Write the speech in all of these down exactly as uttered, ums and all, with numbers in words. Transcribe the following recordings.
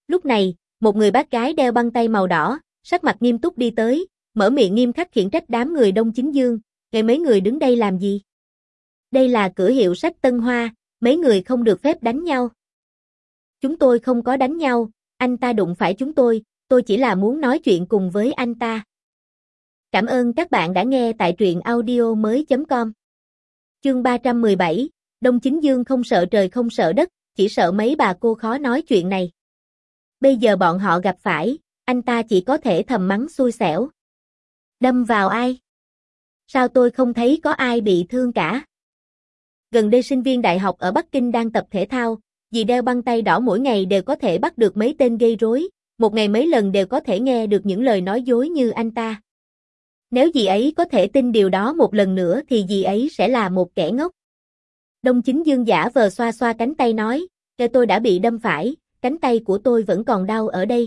Lúc này, một người bác gái đeo băng tay màu đỏ, sắc mặt nghiêm túc đi tới, mở miệng nghiêm khắc khiển trách đám người Đông Chính Dương, "Kệ mấy người đứng đây làm gì? Đây là cửa hiệu sách Tân Hoa, mấy người không được phép đánh nhau." "Chúng tôi không có đánh nhau, anh ta đụng phải chúng tôi, tôi chỉ là muốn nói chuyện cùng với anh ta." Cảm ơn các bạn đã nghe tại truyện audio mới chấm com. Chương ba trăm mười bảy, Đông Chính Dương không sợ trời không sợ đất, chỉ sợ mấy bà cô khó nói chuyện này. Bây giờ bọn họ gặp phải, anh ta chỉ có thể thầm mắng xui xẻo. Đâm vào ai? Sao tôi không thấy có ai bị thương cả? Gần đây sinh viên đại học ở Bắc Kinh đang tập thể thao, vì đeo băng tay đỏ mỗi ngày đều có thể bắt được mấy tên gây rối, một ngày mấy lần đều có thể nghe được những lời nói dối như anh ta. Nếu dì ấy có thể tin điều đó một lần nữa thì dì ấy sẽ là một kẻ ngốc. Đông Chính Dương giả vờ xoa xoa cánh tay nói, "Kệ tôi đã bị đâm phải, cánh tay của tôi vẫn còn đau ở đây."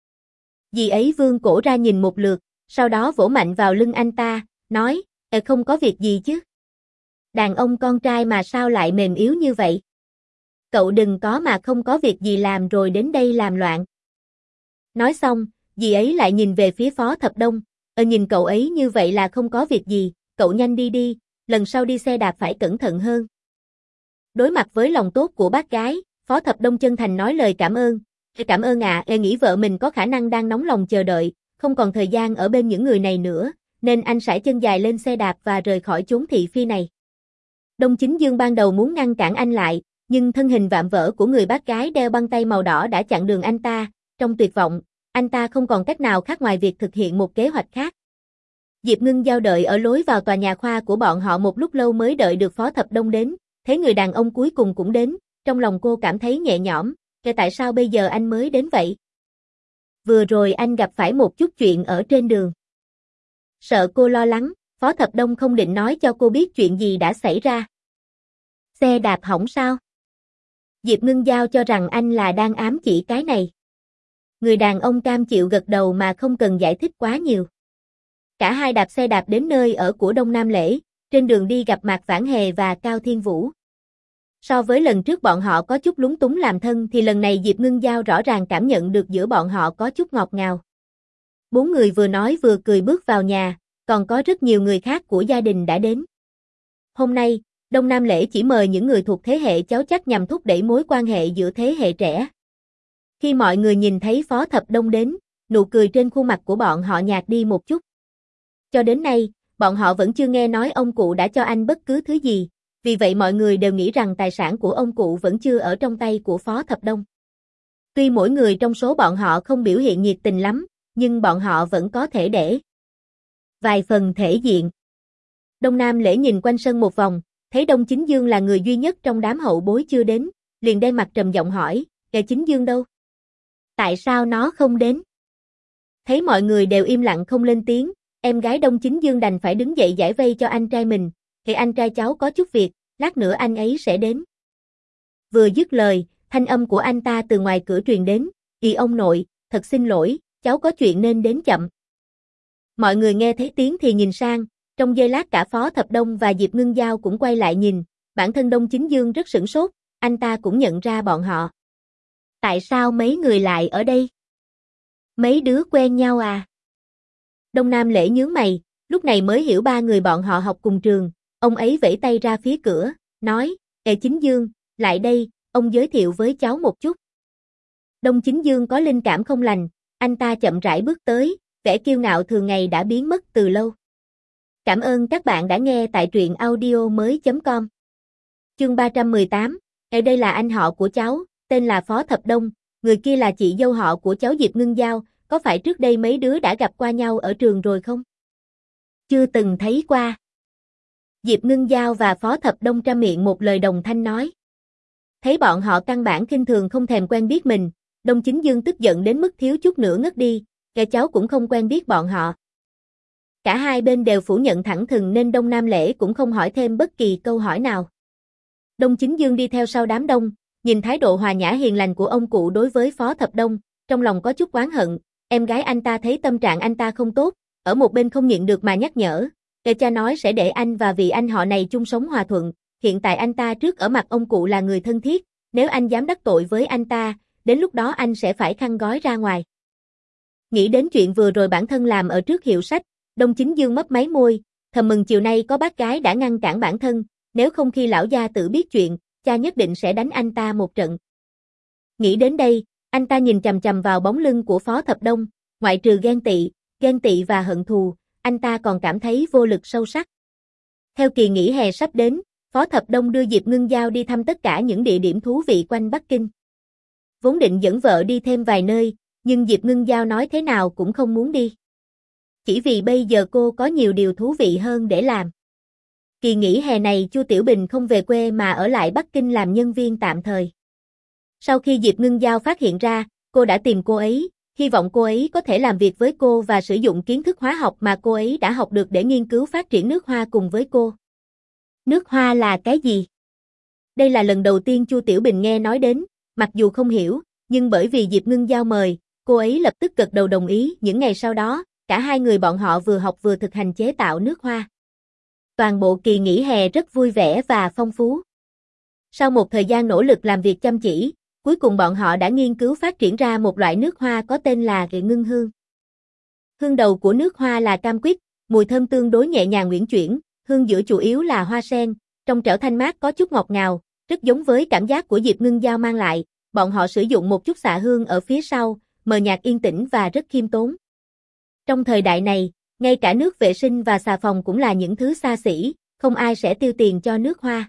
Dì ấy vươn cổ ra nhìn một lượt, sau đó vỗ mạnh vào lưng anh ta, nói, "Kệ không có việc gì chứ. Đàn ông con trai mà sao lại mềm yếu như vậy? Cậu đừng có mà không có việc gì làm rồi đến đây làm loạn." Nói xong, dì ấy lại nhìn về phía Phó Thập Đông, "Ờ nhìn cậu ấy như vậy là không có việc gì, cậu nhanh đi đi, lần sau đi xe đạp phải cẩn thận hơn." Đối mặt với lòng tốt của bác gái, Phó Thập Đông chân thành nói lời cảm ơn. "Cảm ơn ạ, à, nghĩ vợ mình có khả năng đang nóng lòng chờ đợi, không còn thời gian ở bên những người này nữa, nên anh sải chân dài lên xe đạp và rời khỏi chốn thị phi này." Đông Chính Dương ban đầu muốn ngăn cản anh lại, nhưng thân hình vạm vỡ của người bác gái đeo băng tay màu đỏ đã chặn đường anh ta, trong tuyệt vọng, anh ta không còn cách nào khác ngoài việc thực hiện một kế hoạch khác. Diệp Ngưng Giao đợi ở lối vào tòa nhà khoa của bọn họ một lúc lâu mới đợi được Phó Thập Đông đến, thấy người đàn ông cuối cùng cũng đến, trong lòng cô cảm thấy nhẹ nhõm, "Kệ tại sao bây giờ anh mới đến vậy? Vừa rồi anh gặp phải một chút chuyện ở trên đường." Sợ cô lo lắng, Phó Thập Đông không định nói cho cô biết chuyện gì đã xảy ra. "Xe đạp hỏng sao?" Diệp Ngưng Giao cho rằng anh là đang ám chỉ cái này. Người đàn ông cam chịu gật đầu mà không cần giải thích quá nhiều. Cả hai đạp xe đạp đến nơi ở của Đông Nam Lễ, trên đường đi gặp Mạc Vãn Hề và Cao Thiên Vũ. So với lần trước bọn họ có chút lúng túng làm thân thì lần này Diệp Ngưng Giao rõ ràng cảm nhận được giữa bọn họ có chút ngọt ngào. Bốn người vừa nói vừa cười bước vào nhà, còn có rất nhiều người khác của gia đình đã đến. Hôm nay, Đông Nam Lễ chỉ mời những người thuộc thế hệ cháu chắc nhằm thúc đẩy mối quan hệ giữa thế hệ trẻ. Khi mọi người nhìn thấy Phó Thập Đông đến, nụ cười trên khuôn mặt của bọn họ nhạt đi một chút. Cho đến nay, bọn họ vẫn chưa nghe nói ông cụ đã cho anh bất cứ thứ gì, vì vậy mọi người đều nghĩ rằng tài sản của ông cụ vẫn chưa ở trong tay của Phó Thập Đông. Tuy mỗi người trong số bọn họ không biểu hiện nhiệt tình lắm, nhưng bọn họ vẫn có thể để vài phần thể diện. Đông Nam Lễ nhìn quanh sân một vòng, thấy Đông Chính Dương là người duy nhất trong đám hậu bối chưa đến, liền đen mặt trầm giọng hỏi, "Kẻ Chính Dương đâu? Tại sao nó không đến?" Thấy mọi người đều im lặng không lên tiếng, em gái Đông Chính Dương đành phải đứng dậy giải vây cho anh trai mình, "Thì anh trai cháu có chút việc, lát nữa anh ấy sẽ đến." Vừa dứt lời, thanh âm của anh ta từ ngoài cửa truyền đến, "Ì ông nội, thật xin lỗi, cháu có chuyện nên đến chậm." Mọi người nghe thấy tiếng thì nhìn sang, trong giây lát cả Phó Thập Đông và Diệp Ngưng Giao cũng quay lại nhìn, bản thân Đông Chính Dương rất sửng sốt, anh ta cũng nhận ra bọn họ. "Tại sao mấy người lại ở đây? Mấy đứa quen nhau à?" Đông Nam Lễ nhướng mày, lúc này mới hiểu ba người bọn họ học cùng trường, ông ấy vẫy tay ra phía cửa, nói, "Ê Chính Dương, lại đây, ông giới thiệu với cháu một chút." Đông Chính Dương có linh cảm không lành, anh ta chậm rãi bước tới, vẻ kiêu ngạo thường ngày đã biến mất từ lâu. Cảm ơn các bạn đã nghe tại truyện audio mới chấm com. Chương ba trăm mười tám, ở đây là anh họ của cháu, tên là Phó Thập Đông, người kia là chị dâu họ của cháu Diệp Ngưng Giao, có phải trước đây mấy đứa đã gặp qua nhau ở trường rồi không? Chưa từng thấy qua. Diệp Ngưng Giao và Phó Thập Đông trăm miệng một lời đồng thanh nói. Thấy bọn họ căn bản khinh thường không thèm quen biết mình, Đông Chính Dương tức giận đến mức thiếu chút nữa ngất đi, kẻ cháu cũng không quen biết bọn họ. Cả hai bên đều phủ nhận thẳng thừng nên Đông Nam Lễ cũng không hỏi thêm bất kỳ câu hỏi nào. Đông Chính Dương đi theo sau đám đông, nhìn thái độ hòa nhã hiền lành của ông cụ đối với Phó Thập Đông, trong lòng có chút oán hận, em gái anh ta thấy tâm trạng anh ta không tốt, ở một bên không nhịn được mà nhắc nhở, kẻ cha nói sẽ để anh và vị anh họ này chung sống hòa thuận, hiện tại anh ta trước ở mặt ông cụ là người thân thiết, nếu anh dám đắc tội với anh ta, đến lúc đó anh sẽ phải khăn gói ra ngoài. Nghĩ đến chuyện vừa rồi bản thân làm ở trước hiệu sách, Đông Chính Dương mấp máy môi, thầm mừng chiều nay có bác gái đã ngăn cản bản thân, nếu không khi lão gia tử biết chuyện, cha nhất định sẽ đánh anh ta một trận. Nghĩ đến đây, anh ta nhìn chằm chằm vào bóng lưng của Phó Thập Đông, ngoại trừ ghen tị, ghen tị và hận thù, anh ta còn cảm thấy vô lực sâu sắc. Theo kỳ nghỉ hè sắp đến, Phó Thập Đông đưa Diệp Ngưng Giao đi thăm tất cả những địa điểm thú vị quanh Bắc Kinh. Vốn định dẫn vợ đi thêm vài nơi, nhưng Diệp Ngưng Giao nói thế nào cũng không muốn đi. Chỉ vì bây giờ cô có nhiều điều thú vị hơn để làm. Kỳ nghỉ hè này Chu Tiểu Bình không về quê mà ở lại Bắc Kinh làm nhân viên tạm thời. Sau khi Diệp Ngưng Giao phát hiện ra, cô đã tìm cô ấy, hy vọng cô ấy có thể làm việc với cô và sử dụng kiến thức hóa học mà cô ấy đã học được để nghiên cứu phát triển nước hoa cùng với cô. Nước hoa là cái gì? Đây là lần đầu tiên Chu Tiểu Bình nghe nói đến, mặc dù không hiểu, nhưng bởi vì Diệp Ngưng Giao mời, cô ấy lập tức gật đầu đồng ý. Những ngày sau đó, cả hai người bọn họ vừa học vừa thực hành chế tạo nước hoa. Toàn bộ kỳ nghỉ hè rất vui vẻ và phong phú. Sau một thời gian nỗ lực làm việc chăm chỉ, cuối cùng bọn họ đã nghiên cứu phát triển ra một loại nước hoa có tên là Nghệ Ngưng Hương. Hương đầu của nước hoa là cam quýt, mùi thơm tương đối nhẹ nhàng uyển chuyển, hương giữa chủ yếu là hoa sen, trong trẻo thanh mát có chút ngọt ngào, rất giống với cảm giác của Diệp Ngưng Giao mang lại. Bọn họ sử dụng một chút xạ hương ở phía sau, mờ nhạt yên tĩnh và rất khiêm tốn. Trong thời đại này, ngay cả nước vệ sinh và xà phòng cũng là những thứ xa xỉ, không ai sẽ tiêu tiền cho nước hoa.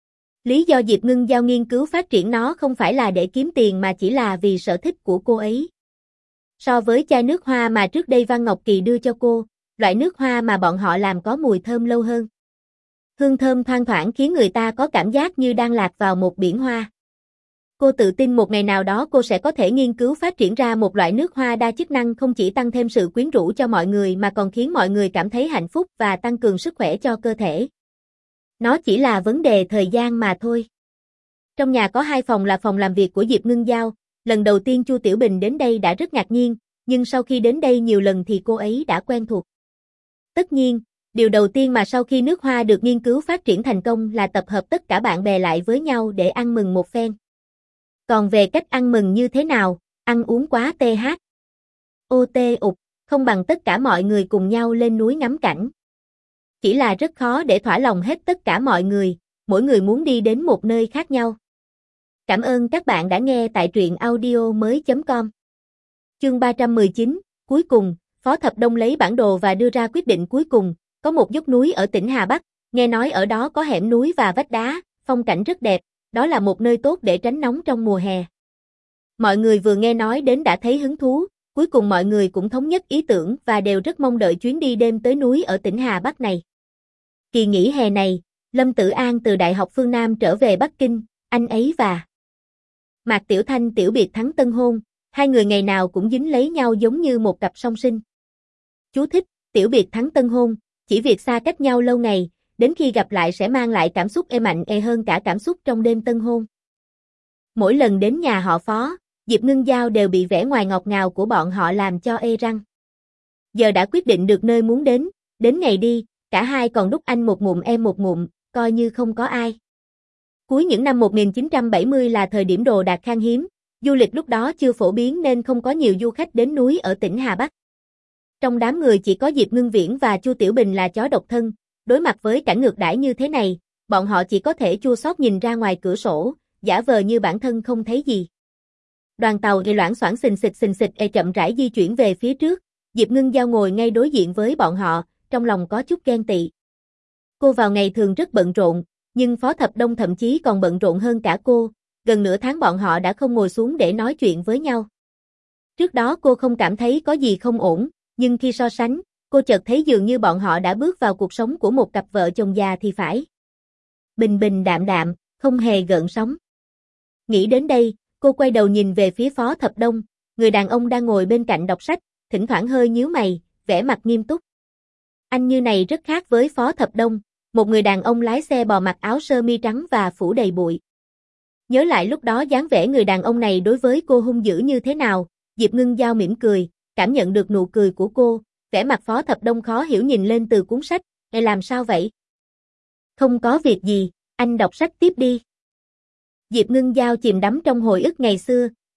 Lý do Diệp Ngưng Giao nghiên cứu phát triển nó không phải là để kiếm tiền mà chỉ là vì sở thích của cô ấy. So với chai nước hoa mà trước đây Văn Ngọc Kỳ đưa cho cô, loại nước hoa mà bọn họ làm có mùi thơm lâu hơn. Hương thơm thoang thoảng khiến người ta có cảm giác như đang lạc vào một biển hoa. Cô tự tin một ngày nào đó cô sẽ có thể nghiên cứu phát triển ra một loại nước hoa đa chức năng không chỉ tăng thêm sự quyến rũ cho mọi người mà còn khiến mọi người cảm thấy hạnh phúc và tăng cường sức khỏe cho cơ thể. Nó chỉ là vấn đề thời gian mà thôi. Trong nhà có hai phòng là phòng làm việc của Diệp Ngưng Giao, lần đầu tiên Chu Tiểu Bình đến đây đã rất ngạc nhiên, nhưng sau khi đến đây nhiều lần thì cô ấy đã quen thuộc. Tất nhiên, điều đầu tiên mà sau khi nước hoa được nghiên cứu phát triển thành công là tập hợp tất cả bạn bè lại với nhau để ăn mừng một phen. Còn về cách ăn mừng như thế nào, ăn uống quá th. Ô tê ục, không bằng tất cả mọi người cùng nhau lên núi ngắm cảnh. Chỉ là rất khó để thỏa lòng hết tất cả mọi người, mỗi người muốn đi đến một nơi khác nhau. Cảm ơn các bạn đã nghe tại truyện audio mới chấm com. Chương ba trăm mười chín, cuối cùng, Phó Thập Đông lấy bản đồ và đưa ra quyết định cuối cùng, có một dốc núi ở tỉnh Hà Bắc, nghe nói ở đó có hẻm núi và vách đá, phong cảnh rất đẹp, đó là một nơi tốt để tránh nóng trong mùa hè. Mọi người vừa nghe nói đến đã thấy hứng thú, cuối cùng mọi người cũng thống nhất ý tưởng và đều rất mong đợi chuyến đi đêm tới núi ở tỉnh Hà Bắc này. Kỳ nghỉ hè này, Lâm Tử An từ Đại học Phương Nam trở về Bắc Kinh, anh ấy và Mạc Tiểu Thanh tiểu biệt thắng tân hôn, hai người ngày nào cũng dính lấy nhau giống như một cặp song sinh. Chú thích, tiểu biệt thắng tân hôn, chỉ việc xa cách nhau lâu ngày, đến khi gặp lại sẽ mang lại cảm xúc êm mạnh ê hơn cả cảm xúc trong đêm tân hôn. Mỗi lần đến nhà họ Phó, Diệp Ngưng Giao đều bị vẻ ngoài ngọt ngào của bọn họ làm cho ê răng. Giờ đã quyết định được nơi muốn đến, đến ngày đi, cả hai còn đút anh một ngụm em một ngụm, coi như không có ai. Cuối những năm một nghìn chín trăm bảy mươi là thời điểm đồ đạc khan hiếm, du lịch lúc đó chưa phổ biến nên không có nhiều du khách đến núi ở tỉnh Hà Bắc. Trong đám người chỉ có Diệp Ngưng Viễn và Chu Tiểu Bình là chó độc thân, đối mặt với cảnh ngược đãi như thế này, bọn họ chỉ có thể chua xót nhìn ra ngoài cửa sổ, giả vờ như bản thân không thấy gì. Đoàn tàu gây loãng xoảng xình xịch xình xịch e chậm rãi di chuyển về phía trước, Diệp Ngưng Giao ngồi ngay đối diện với bọn họ, trong lòng có chút ghen tị. Cô vào ngày thường rất bận rộn, nhưng Phó Thập Đông thậm chí còn bận rộn hơn cả cô, gần nửa tháng bọn họ đã không ngồi xuống để nói chuyện với nhau. Trước đó cô không cảm thấy có gì không ổn, nhưng khi so sánh, cô chợt thấy dường như bọn họ đã bước vào cuộc sống của một cặp vợ chồng già thì phải. Bình bình đạm đạm, không hề gợn sóng. Nghĩ đến đây, cô quay đầu nhìn về phía Phó Thập Đông, người đàn ông đang ngồi bên cạnh đọc sách, thỉnh thoảng hơi nhíu mày, vẻ mặt nghiêm túc. Anh như này rất khác với Phó Thập Đông, một người đàn ông lái xe bò mặc áo sơ mi trắng và phủ đầy bụi. Nhớ lại lúc đó dáng vẻ người đàn ông này đối với cô hung dữ như thế nào, Diệp Ngưng Giao mỉm cười, cảm nhận được nụ cười của cô, vẻ mặt Phó Thập Đông khó hiểu nhìn lên từ cuốn sách, "Em làm sao vậy?" "Không có việc gì, anh đọc sách tiếp đi." Diệp Ngưng Giao chìm đắm trong hồi ức ngày xưa,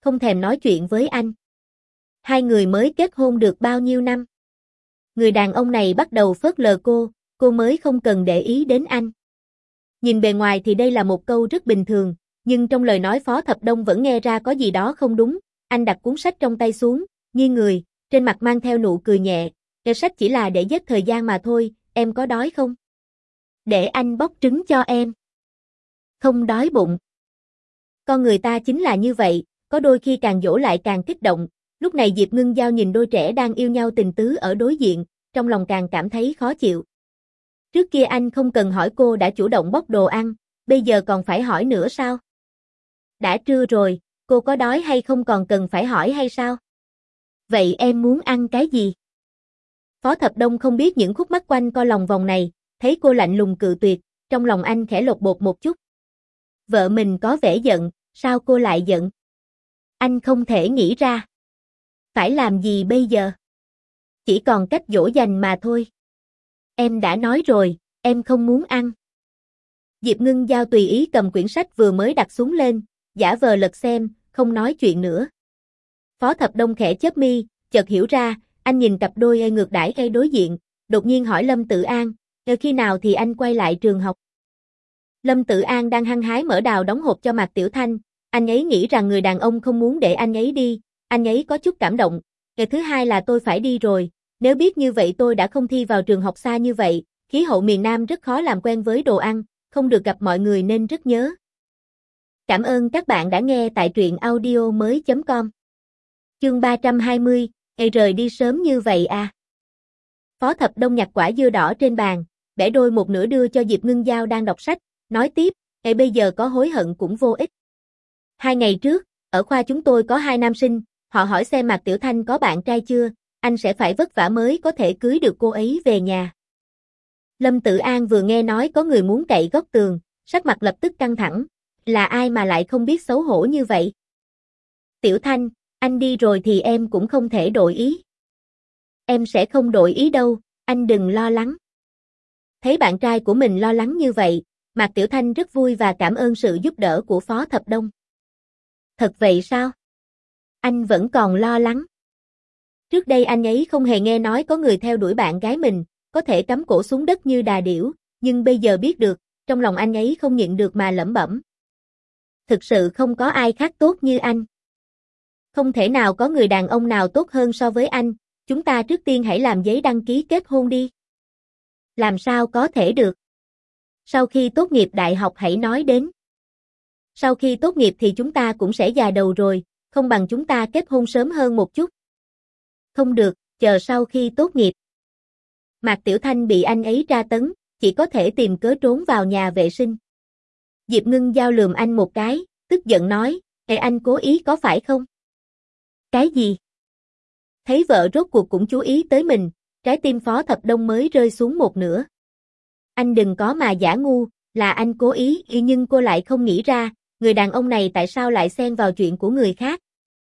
không thèm nói chuyện với anh. Hai người mới kết hôn được bao nhiêu năm? Người đàn ông này bắt đầu phớt lờ cô, cô mới không cần để ý đến anh. Nhìn bề ngoài thì đây là một câu rất bình thường, nhưng trong lời nói Phó Thập Đông vẫn nghe ra có gì đó không đúng. Anh đặt cuốn sách trong tay xuống, nghiêng người, trên mặt mang theo nụ cười nhẹ. Cái sách chỉ là để giết thời gian mà thôi, em có đói không? Để anh bóc trứng cho em. Không đói bụng. Con người ta chính là như vậy, có đôi khi càng dỗ lại càng kích động. Lúc này Diệp Ngưng Giao nhìn đôi trẻ đang yêu nhau tình tứ ở đối diện, trong lòng càng cảm thấy khó chịu. Trước kia anh không cần hỏi cô đã chủ động bóc đồ ăn, bây giờ còn phải hỏi nữa sao? Đã trưa rồi, cô có đói hay không còn cần phải hỏi hay sao? Vậy em muốn ăn cái gì? Phó Thập Đông không biết những khúc mắc quanh co lòng vòng này, thấy cô lạnh lùng cự tuyệt, trong lòng anh khẽ lột bột một chút. Vợ mình có vẻ giận, sao cô lại giận? Anh không thể nghĩ ra. Phải làm gì bây giờ? Chỉ còn cách dỗ dành mà thôi. Em đã nói rồi, em không muốn ăn. Diệp Ngưng Giao tùy ý cầm quyển sách vừa mới đặt xuống lên, giả vờ lật xem, không nói chuyện nữa. Phó Thập Đông khẽ chớp mi, chợt hiểu ra, anh nhìn cặp đôi ê ngược đãi gây đối diện, đột nhiên hỏi Lâm Tự An, khi nào thì anh quay lại trường học? Lâm Tự An đang hăng hái mở đào đóng hộp cho Mạc Tiểu Thanh, anh ấy nghĩ rằng người đàn ông không muốn để anh ấy đi, anh ấy có chút cảm động. Ngày thứ hai là tôi phải đi rồi, nếu biết như vậy tôi đã không thi vào trường học xa như vậy, khí hậu miền Nam rất khó làm quen với đồ ăn, không được gặp mọi người nên rất nhớ. Cảm ơn các bạn đã nghe tại truyện audio mới chấm com. Chương ba trăm hai mươi, ngày rời đi sớm như vậy à? Phó Thập Đông nhặt quả dưa đỏ trên bàn, bẻ đôi một nửa đưa cho Diệp Ngưng Giao đang đọc sách, nói tiếp, ngày bây giờ có hối hận cũng vô ích. Hai ngày trước, ở khoa chúng tôi có hai nam sinh, họ hỏi xem Mạc Tiểu Thanh có bạn trai chưa, anh sẽ phải vất vả mới có thể cưới được cô ấy về nhà. Lâm Tự An vừa nghe nói có người muốn cậy góc tường, sắc mặt lập tức căng thẳng, là ai mà lại không biết xấu hổ như vậy? Tiểu Thanh, anh đi rồi thì em cũng không thể đổi ý. Em sẽ không đổi ý đâu, anh đừng lo lắng. Thấy bạn trai của mình lo lắng như vậy, Mạc Tiểu Thanh rất vui và cảm ơn sự giúp đỡ của Phó Thập Đông. Thật vậy sao? Anh vẫn còn lo lắng. Trước đây anh ấy không hề nghe nói có người theo đuổi bạn gái mình, có thể cắm cổ xuống đất như đà điểu, nhưng bây giờ biết được, trong lòng anh ấy không nhịn được mà lẩm bẩm. Thực sự không có ai khác tốt như anh. Không thể nào có người đàn ông nào tốt hơn so với anh, chúng ta trước tiên hãy làm giấy đăng ký kết hôn đi. Làm sao có thể được? Sau khi tốt nghiệp đại học hãy nói đến. Sau khi tốt nghiệp thì chúng ta cũng sẽ già đầu rồi, không bằng chúng ta kết hôn sớm hơn một chút. Không được, chờ sau khi tốt nghiệp. Mạc Tiểu Thanh bị anh ấy tra tấn, chỉ có thể tìm cớ trốn vào nhà vệ sinh. Diệp Ngưng Giao lườm anh một cái, tức giận nói, "Ê anh cố ý có phải không?" Cái gì? Thấy vợ rốt cuộc cũng chú ý tới mình, trái tim Phó Thập Đông mới rơi xuống một nửa. Anh đừng có mà giả ngu, là anh cố ý, nhưng cô lại không nghĩ ra, người đàn ông này tại sao lại xen vào chuyện của người khác.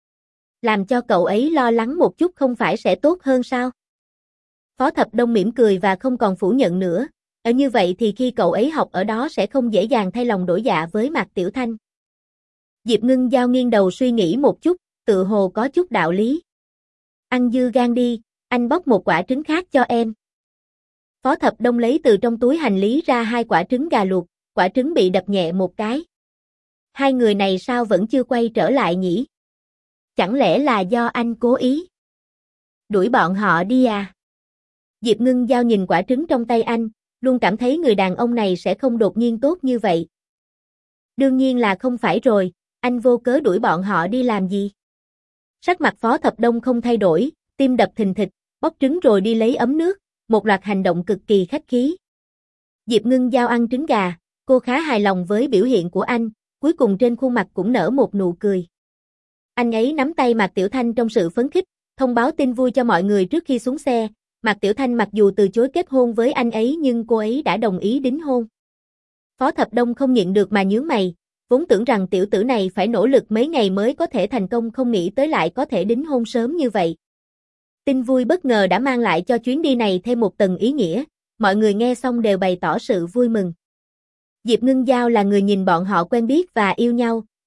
Làm cho cậu ấy lo lắng một chút không phải sẽ tốt hơn sao? Phó Thập Đông mỉm cười và không còn phủ nhận nữa, ở như vậy thì khi cậu ấy học ở đó sẽ không dễ dàng thay lòng đổi dạ với Mạc Tiểu Thanh. Diệp Ngưng Giao nghiêng đầu suy nghĩ một chút, tự hồ có chút đạo lý. Ăn dưa gan đi, anh bóc một quả trứng khác cho em. Phó Thập Đông lấy từ trong túi hành lý ra hai quả trứng gà luộc, quả trứng bị đập nhẹ một cái. Hai người này sao vẫn chưa quay trở lại nhỉ? Chẳng lẽ là do anh cố ý? Đuổi bọn họ đi à? Diệp Ngưng Giao nhìn quả trứng trong tay anh, luôn cảm thấy người đàn ông này sẽ không đột nhiên tốt như vậy. Đương nhiên là không phải rồi, anh vô cớ đuổi bọn họ đi làm gì? Sắc mặt Phó Thập Đông không thay đổi, tim đập thình thịch, bóc trứng rồi đi lấy ấm nước, một loạt hành động cực kỳ khách khí. Diệp Ngưng Giao ăn trứng gà, cô khá hài lòng với biểu hiện của anh, cuối cùng trên khuôn mặt cũng nở một nụ cười. Anh ấy nắm tay Mạc Tiểu Thanh trong sự phấn khích, thông báo tin vui cho mọi người trước khi xuống xe. Mạc Tiểu Thanh mặc dù từ chối kết hôn với anh ấy nhưng cô ấy đã đồng ý đính hôn. Phó Thập Đông không nhịn được mà nhướng mày, vốn tưởng rằng tiểu tử này phải nỗ lực mấy ngày mới có thể thành công, không nghĩ tới lại có thể đính hôn sớm như vậy. Tin vui bất ngờ đã mang lại cho chuyến đi này thêm một tầng ý nghĩa, mọi người nghe xong đều bày tỏ sự vui mừng. Diệp Ngưng Giao là người nhìn bọn họ quen biết và yêu nhau,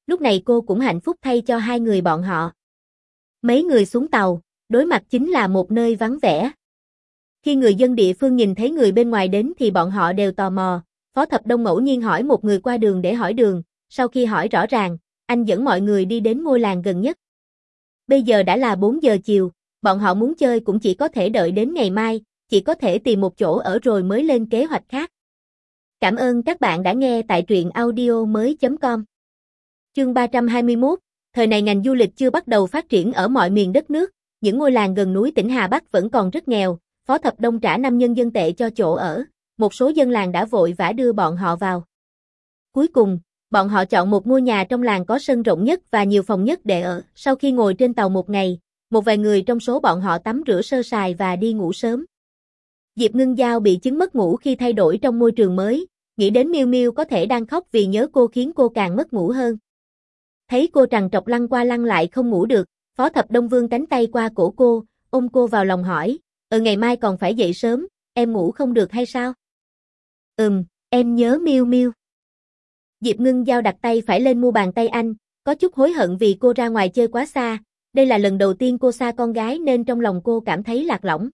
Lúc này cô cũng hạnh phúc thay cho hai người bọn họ. Mấy người xuống tàu, đối mặt chính là một nơi vắng vẻ. Khi người dân địa phương nhìn thấy người bên ngoài đến thì bọn họ đều tò mò. Phó Thập Đông ngẫu nhiên hỏi một người qua đường để hỏi đường, sau khi hỏi rõ ràng, anh dẫn mọi người đi đến ngôi làng gần nhất. Bây giờ đã là bốn giờ chiều, bọn họ muốn chơi cũng chỉ có thể đợi đến ngày mai, chỉ có thể tìm một chỗ ở rồi mới lên kế hoạch khác. Cảm ơn các bạn đã nghe tại truyện audio mới chấm com. Chương ba trăm hai mươi mốt, thời này ngành du lịch chưa bắt đầu phát triển ở mọi miền đất nước, những ngôi làng gần núi tỉnh Hà Bắc vẫn còn rất nghèo, Phó Thập Đông trả năm nhân dân tệ cho chỗ ở, một số dân làng đã vội vã đưa bọn họ vào. Cuối cùng, bọn họ chọn một ngôi nhà trong làng có sân rộng nhất và nhiều phòng nhất để ở. Sau khi ngồi trên tàu một ngày, một vài người trong số bọn họ tắm rửa sơ sài và đi ngủ sớm. Diệp Ngân Giao bị chứng mất ngủ khi thay đổi trong môi trường mới, nghĩ đến Miêu Miêu có thể đang khóc vì nhớ cô khiến cô càng mất ngủ hơn. Thấy cô trằn trọc lăn qua lăn lại không ngủ được, Phó Thập Đông vươn cánh tay qua cổ cô, ôm cô vào lòng hỏi, "Ừ, ngày mai còn phải dậy sớm, em ngủ không được hay sao?" "Ừm, em nhớ Miêu Miêu." Diệp Ngân Giao đặt tay phải lên mu bàn tay anh, có chút hối hận vì cô ra ngoài chơi quá xa, đây là lần đầu tiên cô xa con gái nên trong lòng cô cảm thấy lạc lõng.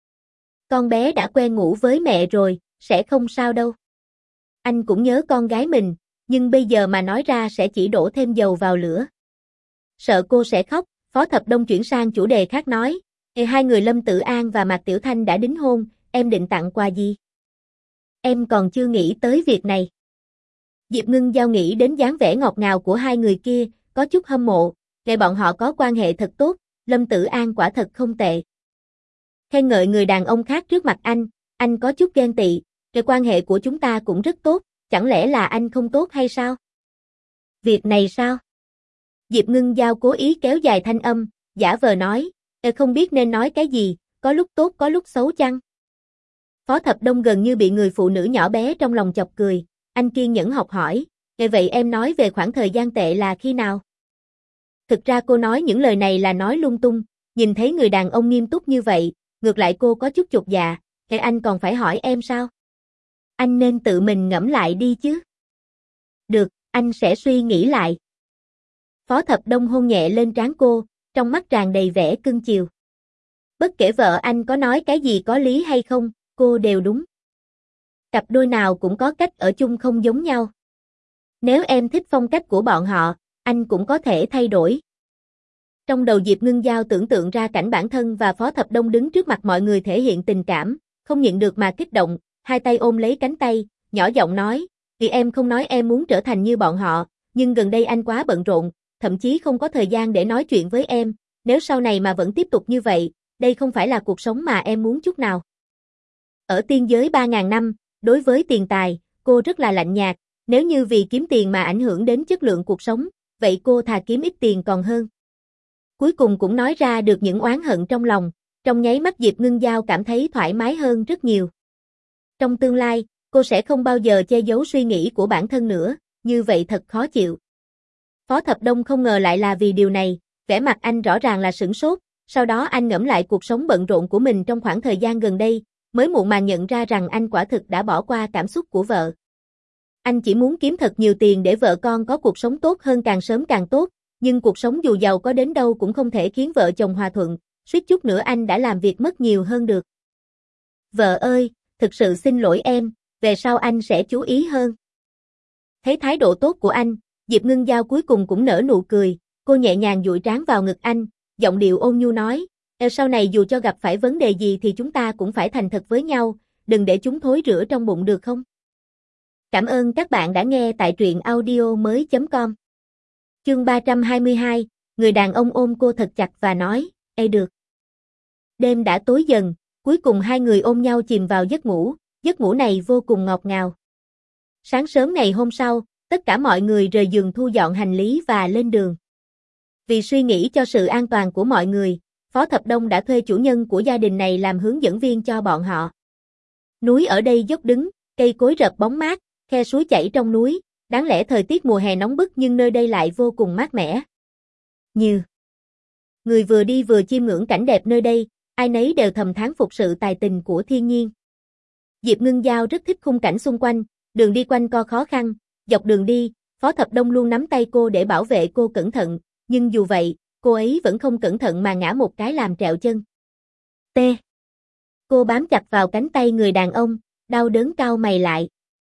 Con bé đã quen ngủ với mẹ rồi, sẽ không sao đâu. Anh cũng nhớ con gái mình, nhưng bây giờ mà nói ra sẽ chỉ đổ thêm dầu vào lửa. Sợ cô sẽ khóc, Phó Thập Đông chuyển sang chủ đề khác nói, hai người Lâm Tử An và Mạc Tiểu Thanh đã đính hôn, em định tặng quà gì? Em còn chưa nghĩ tới việc này. Diệp Ngân Giao nghĩ đến dáng vẻ ngọt ngào của hai người kia, có chút hâm mộ, để bọn họ có quan hệ thật tốt, Lâm Tử An quả thật không tệ. Khen ngợi người đàn ông khác trước mặt anh, anh có chút ghen tị, cái quan hệ của chúng ta cũng rất tốt, chẳng lẽ là anh không tốt hay sao? Việc này sao? Diệp Ngân Giao cố ý kéo dài thanh âm, giả vờ nói, không biết nên nói cái gì, có lúc tốt có lúc xấu chăng? Phó Thập Đông gần như bị người phụ nữ nhỏ bé trong lòng chọc cười, anh kiên nhẫn học hỏi, vậy em nói về khoảng thời gian tệ là khi nào? Thực ra cô nói những lời này là nói lung tung, nhìn thấy người đàn ông nghiêm túc như vậy, ngược lại cô có chút chột dạ, cái anh còn phải hỏi em sao? Anh nên tự mình ngẫm lại đi chứ. Được, anh sẽ suy nghĩ lại. Phó Thập Đông hôn nhẹ lên trán cô, trong mắt tràn đầy vẻ cưng chiều. Bất kể vợ anh có nói cái gì có lý hay không, cô đều đúng. Cặp đôi nào cũng có cách ở chung không giống nhau. Nếu em thích phong cách của bọn họ, anh cũng có thể thay đổi. Trong đầu Diệp Ngân Giao tưởng tượng ra cảnh bản thân và Phó Thập Đông đứng trước mặt mọi người thể hiện tình cảm, không nhịn được mà kích động, hai tay ôm lấy cánh tay, nhỏ giọng nói, vì em không nói em muốn trở thành như bọn họ, nhưng gần đây anh quá bận rộn, thậm chí không có thời gian để nói chuyện với em, nếu sau này mà vẫn tiếp tục như vậy, đây không phải là cuộc sống mà em muốn chút nào. Ở tiên giới ba ngàn năm, đối với tiền tài, cô rất là lạnh nhạt, nếu như vì kiếm tiền mà ảnh hưởng đến chất lượng cuộc sống, vậy cô thà kiếm ít tiền còn hơn. Cuối cùng cũng nói ra được những oán hận trong lòng, trong nháy mắt Diệp Ngân Giao cảm thấy thoải mái hơn rất nhiều. Trong tương lai, cô sẽ không bao giờ che giấu suy nghĩ của bản thân nữa, như vậy thật khó chịu. Phó Thập Đông không ngờ lại là vì điều này, vẻ mặt anh rõ ràng là sửng sốt, sau đó anh ngẫm lại cuộc sống bận rộn của mình trong khoảng thời gian gần đây, mới muộn màng nhận ra rằng anh quả thực đã bỏ qua cảm xúc của vợ. Anh chỉ muốn kiếm thật nhiều tiền để vợ con có cuộc sống tốt hơn càng sớm càng tốt, nhưng cuộc sống dù giàu có đến đâu cũng không thể khiến vợ chồng hòa thuận, suýt chút nữa anh đã làm việc mất nhiều hơn được. Vợ ơi, thực sự xin lỗi em, về sau anh sẽ chú ý hơn. Thấy thái độ tốt của anh, Diệp Ngân Giao cuối cùng cũng nở nụ cười, cô nhẹ nhàng dụi trán vào ngực anh, giọng điệu ôn nhu nói, sau này dù cho gặp phải vấn đề gì thì chúng ta cũng phải thành thật với nhau, đừng để chúng thối rữa trong bụng được không? Cảm ơn các bạn đã nghe tại truyện audio mới chấm com. Chương ba trăm hai mươi hai, người đàn ông ôm cô thật chặt và nói, ê được. Đêm đã tối dần, cuối cùng hai người ôm nhau chìm vào giấc ngủ, giấc ngủ này vô cùng ngọt ngào. Sáng sớm ngày hôm sau, tất cả mọi người rời giường thu dọn hành lý và lên đường. Vì suy nghĩ cho sự an toàn của mọi người, Phó Thập Đông đã thuê chủ nhân của gia đình này làm hướng dẫn viên cho bọn họ. Núi ở đây dốc đứng, cây cối rợp bóng mát, khe suối chảy trong núi, đáng lẽ thời tiết mùa hè nóng bức nhưng nơi đây lại vô cùng mát mẻ. Như người vừa đi vừa chiêm ngưỡng cảnh đẹp nơi đây, ai nấy đều thầm thán phục sự tài tình của thiên nhiên. Diệp Ngân Giao rất thích khung cảnh xung quanh, đường đi quanh co khó khăn, dọc đường đi, Phó Thập Đông luôn nắm tay cô để bảo vệ cô cẩn thận, nhưng dù vậy, cô ấy vẫn không cẩn thận mà ngã một cái làm trẹo chân. T. Cô bám chặt vào cánh tay người đàn ông, đau đớn cau mày lại.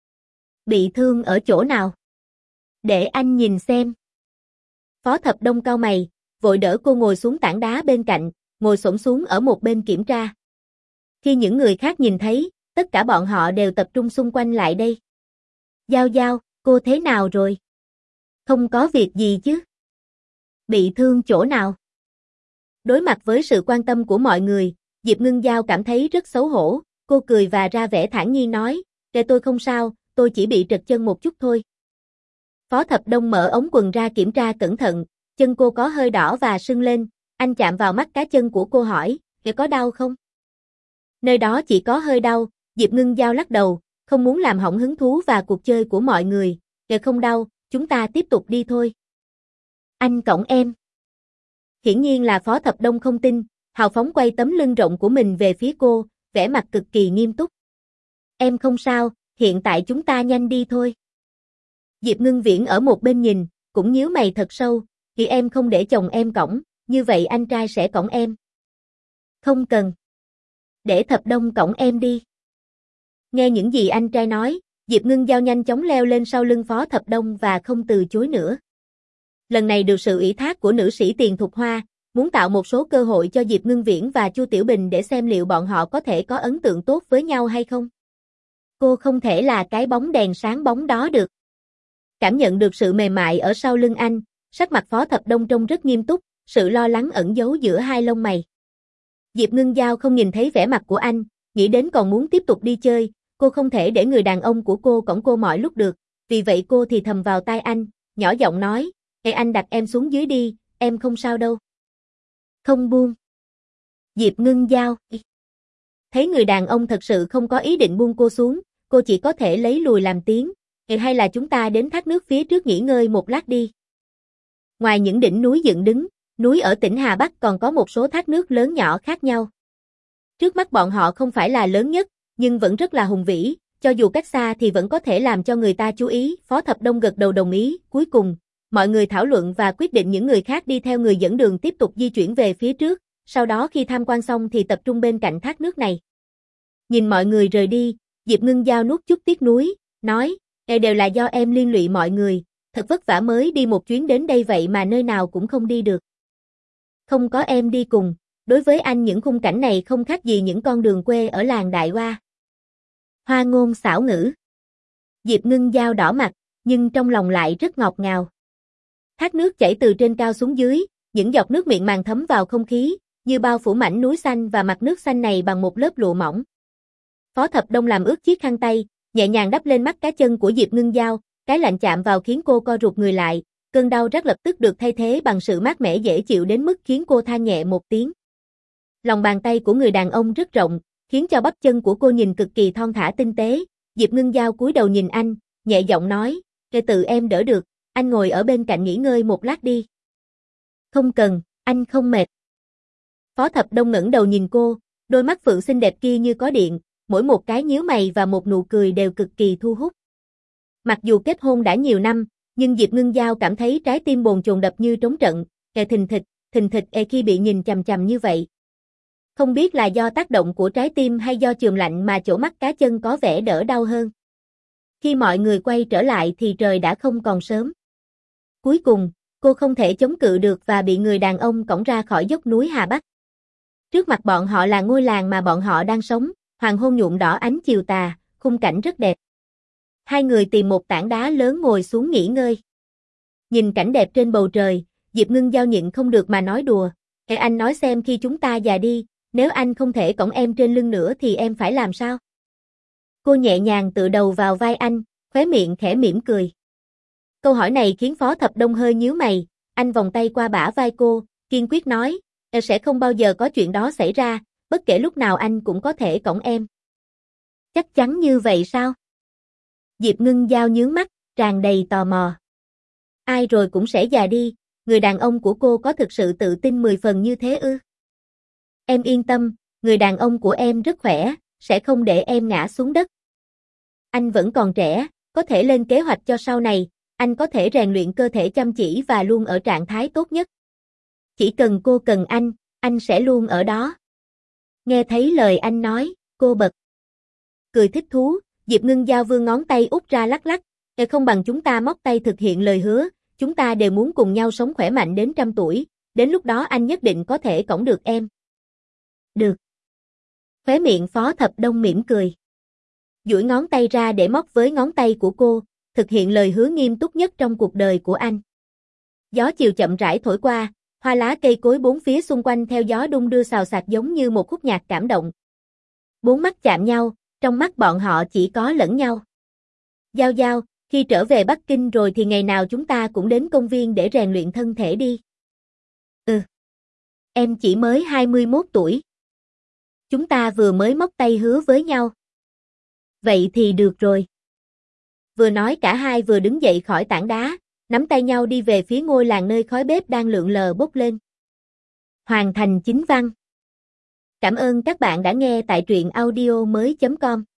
Bị thương ở chỗ nào? Để anh nhìn xem. Phó Thập Đông cau mày, vội đỡ cô ngồi xuống tảng đá bên cạnh, ngồi xổm xuống ở một bên kiểm tra. Khi những người khác nhìn thấy, tất cả bọn họ đều tập trung xung quanh lại đây. Giao Giao, cô thế nào rồi? Không có việc gì chứ? Bị thương chỗ nào? Đối mặt với sự quan tâm của mọi người, Diệp Ngưng Giao cảm thấy rất xấu hổ, cô cười và ra vẻ thản nhiên nói, kệ tôi không sao, tôi chỉ bị trật chân một chút thôi. Phó Thập Đông mở ống quần ra kiểm tra cẩn thận, chân cô có hơi đỏ và sưng lên, anh chạm vào mắt cá chân của cô hỏi, kệ có đau không? Nơi đó chỉ có hơi đau, Diệp Ngưng Giao lắc đầu, không muốn làm hỏng hứng thú và cuộc chơi của mọi người, kệ không đau, chúng ta tiếp tục đi thôi. Anh cõng em. Hiển nhiên là Phó Thập Đông không tin, hào phóng quay tấm lưng rộng của mình về phía cô, vẻ mặt cực kỳ nghiêm túc. Em không sao, hiện tại chúng ta nhanh đi thôi. Diệp Ngưng Viễn ở một bên nhìn, cũng nhíu mày thật sâu, thì em không để chồng em cõng, như vậy anh trai sẽ cõng em. Không cần. Để Thập Đông cõng em đi. Nghe những gì anh trai nói, Diệp Ngưng Giao nhanh chóng leo lên sau lưng Phó Thập Đông và không từ chối nữa. Lần này được sự ủy thác của nữ sĩ Tiền Thục Hoa, muốn tạo một số cơ hội cho Diệp Ngưng Viễn và Chu Tiểu Bình để xem liệu bọn họ có thể có ấn tượng tốt với nhau hay không. Cô không thể là cái bóng đèn sáng bóng đó được. Cảm nhận được sự mềm mại ở sau lưng anh, sắc mặt Phó Thập Đông trông rất nghiêm túc, sự lo lắng ẩn giấu giữa hai lông mày. Diệp Ngưng Giao không nhìn thấy vẻ mặt của anh, nghĩ đến còn muốn tiếp tục đi chơi, cô không thể để người đàn ông của cô cõng cô mọi lúc được, vì vậy cô thì thầm vào tai anh, nhỏ giọng nói, ê anh đặt em xuống dưới đi, em không sao đâu. Không buông. Diệp Ngưng Giao. Thấy người đàn ông thật sự không có ý định buông cô xuống, cô chỉ có thể lấy lùi làm tiếng, ê hay là chúng ta đến thác nước phía trước nghỉ ngơi một lát đi. Ngoài những đỉnh núi dựng đứng, núi ở tỉnh Hà Bắc còn có một số thác nước lớn nhỏ khác nhau. Trước mắt bọn họ không phải là lớn nhất, nhưng vẫn rất là hùng vĩ, cho dù cách xa thì vẫn có thể làm cho người ta chú ý. Phó Thập Đông gật đầu đồng ý, cuối cùng, mọi người thảo luận và quyết định những người khác đi theo người dẫn đường tiếp tục di chuyển về phía trước, sau đó khi tham quan xong thì tập trung bên cạnh thác nước này. Nhìn mọi người rời đi, Diệp Ngưng Giao nuốt chút tiếc nuối, nói, đây đều là do em liên lụy mọi người, thật vất vả mới đi một chuyến đến đây vậy mà nơi nào cũng không đi được. Không có em đi cùng, đối với anh những khung cảnh này không khác gì những con đường quê ở làng Đại Hoa. Hoa ngôn xảo ngữ. Diệp Ngưng Giao đỏ mặt, nhưng trong lòng lại rất ngọt ngào. Thác nước chảy từ trên cao xuống dưới, những giọt nước mịn màng thấm vào không khí, như bao phủ mảnh núi xanh và mặt nước xanh này bằng một lớp lụa mỏng. Phó Thập Đông làm ướt chiếc khăn tay, nhẹ nhàng đắp lên mắt cá chân của Diệp Ngưng Giao, cái lạnh chạm vào khiến cô co rụt người lại, cơn đau rát lập tức được thay thế bằng sự mát mẻ dễ chịu đến mức khiến cô than nhẹ một tiếng. Lòng bàn tay của người đàn ông rất rộng, khiến cho bắp chân của cô nhìn cực kỳ thon thả tinh tế. Diệp Ngưng Giao cúi đầu nhìn anh, nhẹ giọng nói, "Kệ tự em đỡ được, anh ngồi ở bên cạnh nghỉ ngơi một lát đi." "Không cần, anh không mệt." Phó Thập Đông ngẩng đầu nhìn cô, đôi mắt phượng xinh đẹp kia như có điện, mỗi một cái nhíu mày và một nụ cười đều cực kỳ thu hút. Mặc dù kết hôn đã nhiều năm, nhưng Diệp Ngưng Giao cảm thấy trái tim bồn chồn đập như trống trận, kề thình thịch, thình thịch e khi bị nhìn chằm chằm như vậy. Không biết là do tác động của trái tim hay do chườm lạnh mà chỗ mắt cá chân có vẻ đỡ đau hơn. Khi mọi người quay trở lại thì trời đã không còn sớm. Cuối cùng, cô không thể chống cự được và bị người đàn ông cõng ra khỏi dốc núi Hà Bắc. Trước mặt bọn họ là ngôi làng mà bọn họ đang sống, hoàng hôn nhuộm đỏ ánh chiều tà, khung cảnh rất đẹp. Hai người tìm một tảng đá lớn ngồi xuống nghỉ ngơi. Nhìn cảnh đẹp trên bầu trời, Diệp Ngưng Giao nhịn không được mà nói đùa, "Ê anh nói xem khi chúng ta già đi, nếu anh không thể cõng em trên lưng nữa thì em phải làm sao?" Cô nhẹ nhàng tựa đầu vào vai anh, khóe miệng khẽ mỉm cười. Câu hỏi này khiến Phó Thập Đông hơi nhíu mày, anh vòng tay qua bả vai cô, kiên quyết nói, "Em sẽ không bao giờ có chuyện đó xảy ra, bất kể lúc nào anh cũng có thể cõng em." "Chắc chắn như vậy sao?" Diệp Ngưng Giao nhướng mắt, tràn đầy tò mò. Ai rồi cũng sẽ già đi, người đàn ông của cô có thực sự tự tin mười phần như thế ư? "Em yên tâm, người đàn ông của em rất khỏe, sẽ không để em ngã xuống đất. Anh vẫn còn trẻ, có thể lên kế hoạch cho sau này, anh có thể rèn luyện cơ thể chăm chỉ và luôn ở trạng thái tốt nhất. Chỉ cần cô cần anh, anh sẽ luôn ở đó. Nghe thấy lời anh nói, cô bật cười thích thú, Diệp Ngưng Giao vươn ngón tay út ra lắc lắc, "Ờ không bằng chúng ta móc tay thực hiện lời hứa, chúng ta đều muốn cùng nhau sống khỏe mạnh đến trăm tuổi, đến lúc đó anh nhất định có thể cõng được em." "Được." Khóe miệng Phó Thập Đông mỉm cười. Duỗi ngón tay ra để móc với ngón tay của cô, thực hiện lời hứa nghiêm túc nhất trong cuộc đời của anh. Gió chiều chậm rãi thổi qua, hoa lá cây cối bốn phía xung quanh theo gió đung đưa xào xạc giống như một khúc nhạc cảm động. Bốn mắt chạm nhau, trong mắt bọn họ chỉ có lẫn nhau. "Giao Giao, khi trở về Bắc Kinh rồi thì ngày nào chúng ta cũng đến công viên để rèn luyện thân thể đi." "Ừ. Em chỉ mới hai mươi mốt tuổi. Chúng ta vừa mới móc tay hứa với nhau." "Vậy thì được rồi." Vừa nói cả hai vừa đứng dậy khỏi tảng đá, nắm tay nhau đi về phía ngôi làng nơi khói bếp đang lượn lờ bốc lên. Hoàn thành chính văn. Cảm ơn các bạn đã nghe tại truyện audio mới chấm com.